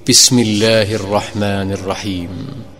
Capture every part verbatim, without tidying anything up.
بسم الله الرحمن الرحيم.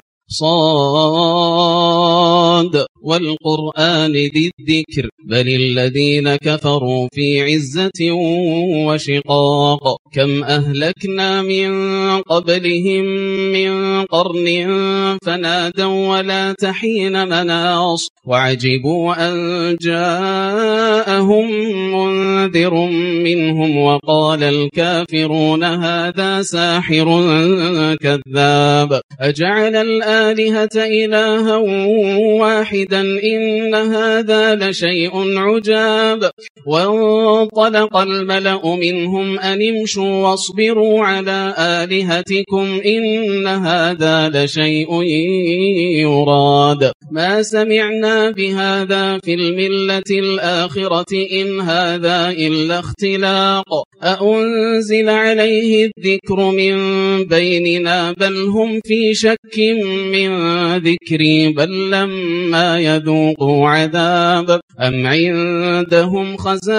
صاد والقرآن ذي الذكر بل الذين كفروا في عزة وشقاق كم أهلكنا من قبلهم من قرن فنادوا ولا تحين مناص وعجبوا أن جاءهم منذر منهم وقال الكافرون هذا ساحر كذاب أجعل الآلهة إلها واحدا إن هذا لشيء عجاب وانطلق الملأ منهم أن امشوا واصبروا على آلهتكم إن هذا لشيء يراد ما سمعنا بهذا في الملة الآخرة إن هذا إلا اختلاق أأنزل عليه الذكر من بيننا بل هم في شك من ذكري بل لما يذوقوا عذاب أم عندهم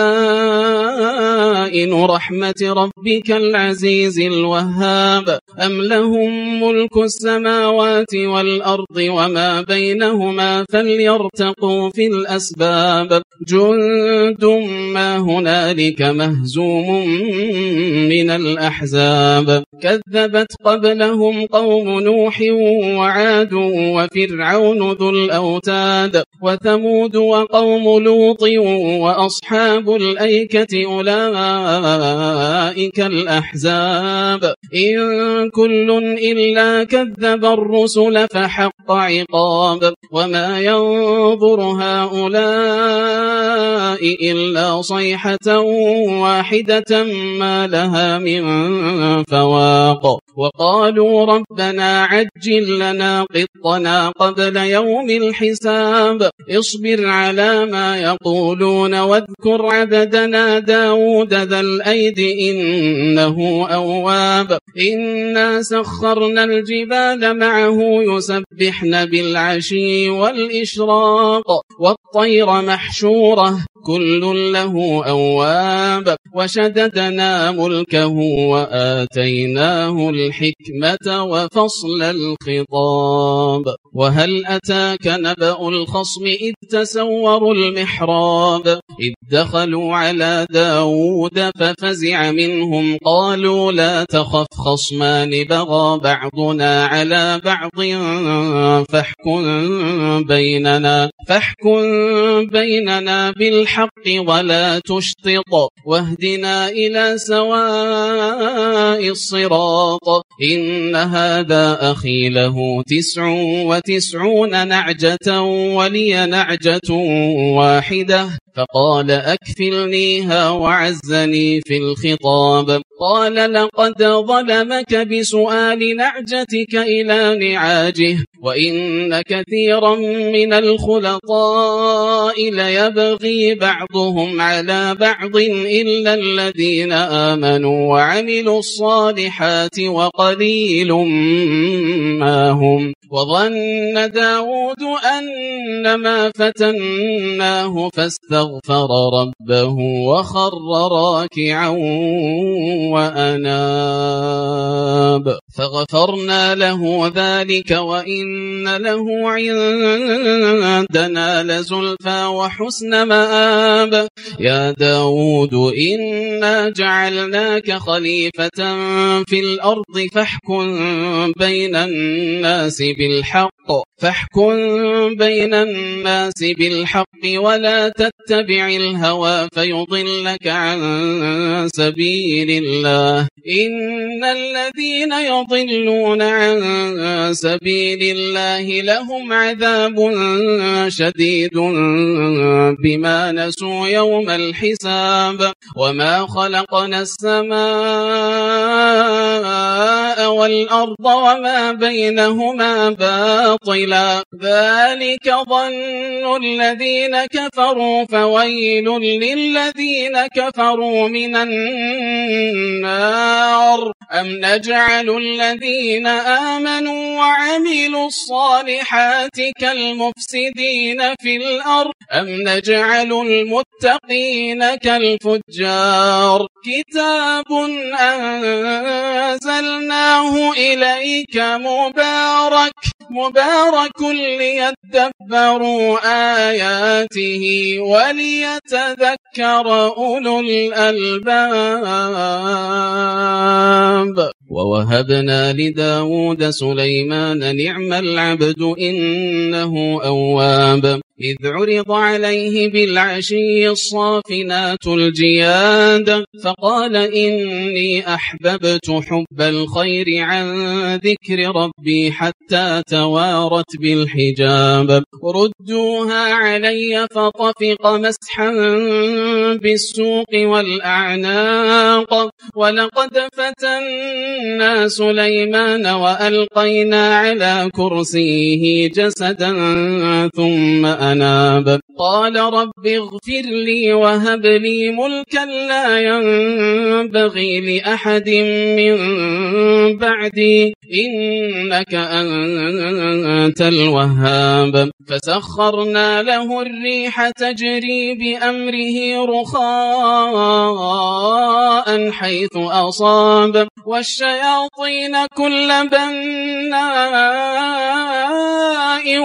خزائن رحمة ربك العزيز الوهاب أم لهم ملك السماوات والأرض وما بينهما فليرتقوا في الأسباب جند ما هنالك مهزوم من الأحزاب كذبت قبلهم قوم نوح وعاد وفرعون ذو الأوتاد وثمود وقوم لوط وأصحاب الأيكة أولئك الأحزاب إن كل إلا كذب الرسل فحق عقاب وما ينظر هؤلاء إلا صيحة واحدة ما لها من فواق وقالوا ربنا عجل لنا قطنا قبل يوم الحساب اصبر على ما يقولون واذكر عبدنا داود ذا الأيد إنه أواب إنا سخرنا الجبال معه يسبحن بالعشي والإشراق والطير محشورة كل له أواب وشددنا ملكه وآتيناه الحكمة وفصل الخطاب وهل أتاك نبأ الخصم إذ تسوروا المحراب إذ دخلوا على داود ففزع منهم قالوا لا تخف خصمان بغى بعضنا على بعض فاحكم بيننا فاحكم بيننا بالحق ولا تشطط واهدنا إلى سواء الصراط إن هذا أخي له تسع وتسعون نعجة ولي نعجة واحدة فقال أكفلنيها وعزني في الخطاب قال لقد ظلمك بسؤال نعجتك إلى نعاجه وإن كثيرا من الخلطاء ليبغي بعضهم على بعض إلا الذين آمنوا وعملوا الصالحات وقليل ما هم وظن داود أنما فتناه فاستغفر ربه وخر راكعا وأناب فغفرنا له ذلك وإن له عندنا لزلفى وحسن مآب يا داود إنا جعلناك خليفة في الأرض فاحكم بين الناس بالحق فاحكم بين الناس بالحق ولا تتبع الهوى فيضلك عن سبيل الله إن الذين يضلون عن سبيل الله لهم عذاب شديد بما نسوا يوم الحساب وما خلقنا السماء والأرض وما بينهما باطلا ذلك ظن الذين كفروا فويل للذين كفروا من النار أم نجعل الذين آمنوا وعملوا الصالحات كالمفسدين في الأرض أم نجعل المتقين كالفجار كتاب أنزلناه إليك مبارك مبارك ليدبروا آياته وليتذكر أولو الألباب ووهبنا لداود سليمان نعم العبد إنه أواب إذ عرض عليه بالعشي الصافنات الجياد فقال إني أحببت حب الخير عن ذكر ربي حتى توارت بالحجاب ردوها علي فطفق مسحا بالسوق والأعناق ولقد فتنا سليمان وألقينا على كرسيه جسدا ثم أناب قال رب اغفر لي وهب لي ملكا لا ينبغي لأحد من بعدي إنك أنت الوهاب فسخرنا له الريح تجري بأمره رخاء حيث أصاب والشياطين كل بناء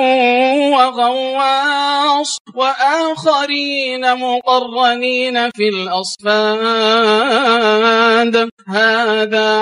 وغواص وآخرين مقرنين في الأصفاد هذا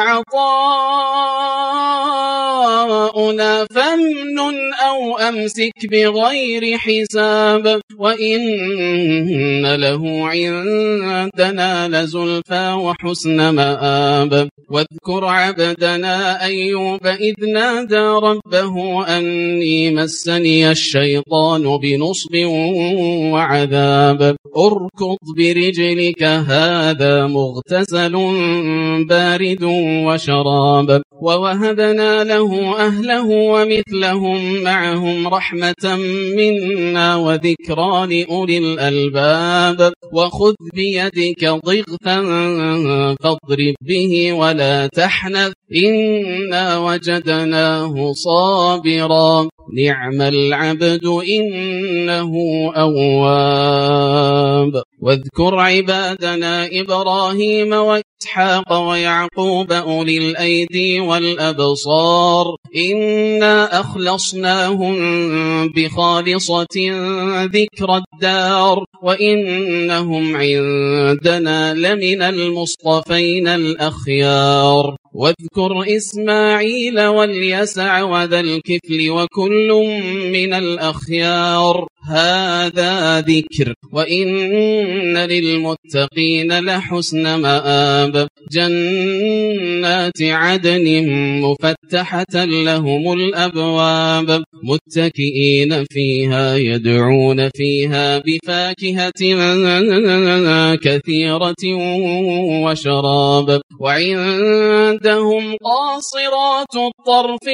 عطاؤنا فامنن أو أمسك بغير حساب وإن له عندنا لزلفى وحسن مآب واذكر عبدنا أيوب إذ نادى ربه أني مسني الشيطان بنصب وعذاب اركض برجلك هذا مغتسل بارد وشراب ووهبنا له أهله ومثلهم معهم رحمة منا وذكرى لأولي الألباب وخذ بيدك ضغثا فاضرب به ولا تحنث إنا وجدناه صابرا نعم العبد إنه أواب واذكر عبادنا إبراهيم وإسحاق ويعقوب أولي الأيدي والأبصار إنا أخلصناهم بخالصة ذكر الدار وإنهم عندنا لمن المصطفين الأخيار واذكر إسماعيل واليسع وذا الكفل وكل من الأخيار هذا ذكر وإن للمتقين لحسن مآب جنات عدن مفتحة لهم الأبواب متكئين فيها يدعون فيها بفاكهة كثيرة وشراب وعندهم قاصرات الطرف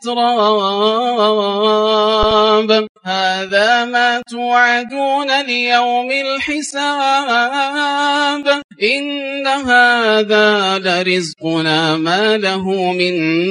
أتراب هذا ما توعدون ليوم الحساب إن هذا لرزقنا ما له من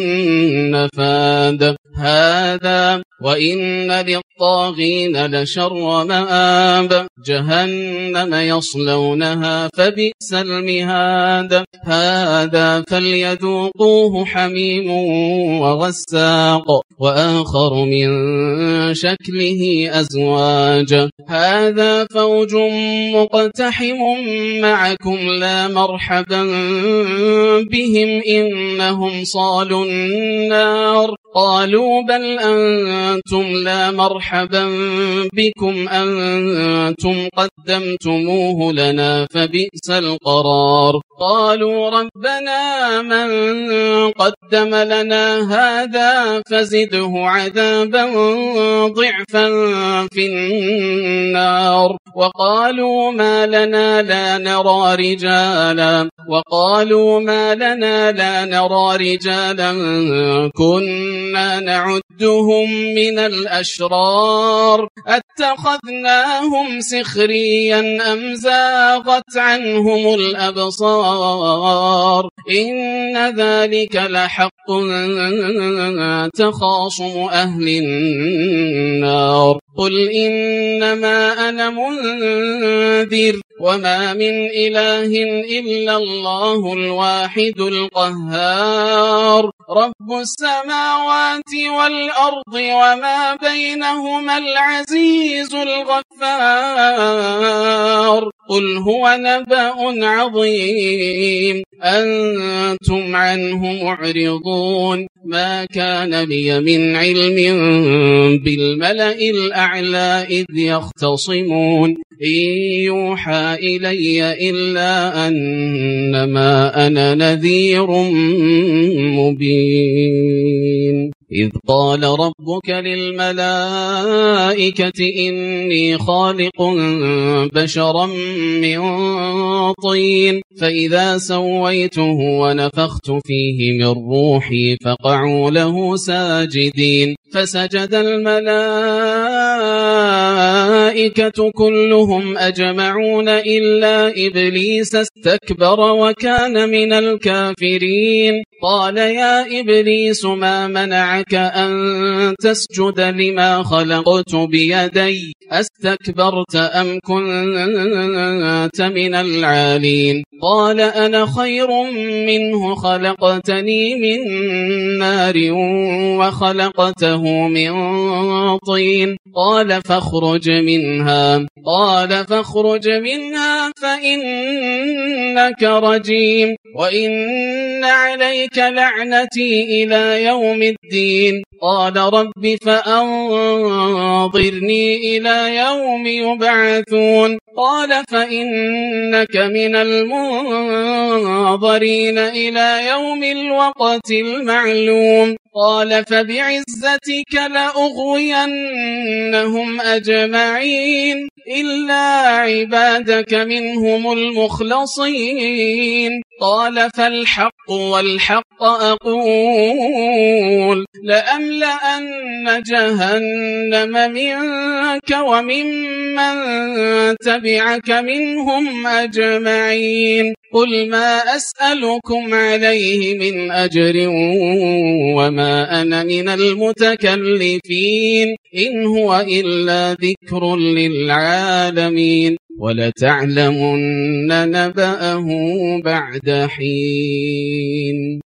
نفاد هذا وإن للطاغين لشر مآب جهنم يصلونها فبئس المهاد هذا فليذوقوه حميم وغساق وآخر من شكله أزواج هذا فوج مقتحم معكم لا مرحبا بهم إنهم صالوا النار قالوا بل أنتم لا مرحبا بكم أنتم قدمتموه لنا فبئس القرار قالوا ربنا من قدم لنا هذا فزده عذابا ضعفا في النار وقالوا ما لنا لا نرى رجالا وقالوا ما لنا لا نرى رجالا كنا نعد نعدهم من الأشرار أتخذناهم سخريا أم زاغت عنهم الأبصار إن ذلك لحق تخاصم أهل النار قل إنما أنا منذر وما من إله إلا الله الواحد القهار رب السماوات والأرض وما بينهما العزيز الغفار قل هو نبأ عظيم أنتم عنه معرضون ما كان لي من علم بالملأ الأعلى إذ يختصمون إن يوحى إلي إلا أنما أنا نذير مبين إذ قال ربك للملائكة إني خالق بشرا من طين فإذا سويته ونفخت فيه من روحي فقعوا له ساجدين فسجد الملائكة كلهم أجمعون إلا إبليس استكبر وكان من الكافرين قال يا إبليس ما منعك أن تسجد لما خلقت بيدي أستكبرت أم كنت من العالين قال أنا خير منه خلقتني من نار وخلقته من طين قال فاخرج منها قال فاخرج منها فإنك رجيم وإن عليك لعنتي إلى يوم الدين قال رب فأنظرني إلى يوم يبعثون قال فإنك من المنظرين إلى يوم الوقت المعلوم قال فبعزتك لأغوينهم أجمعين إلا عبادك منهم المخلصين قال فالحق والحق أقول لأملأن جهنم منك وممن تبعك منهم أجمعين قل ما أسألكم عليه من أجر وما أنا من المتكلفين إن هو إلا ذكر للعالمين ولتعلمن نبأه بعد حين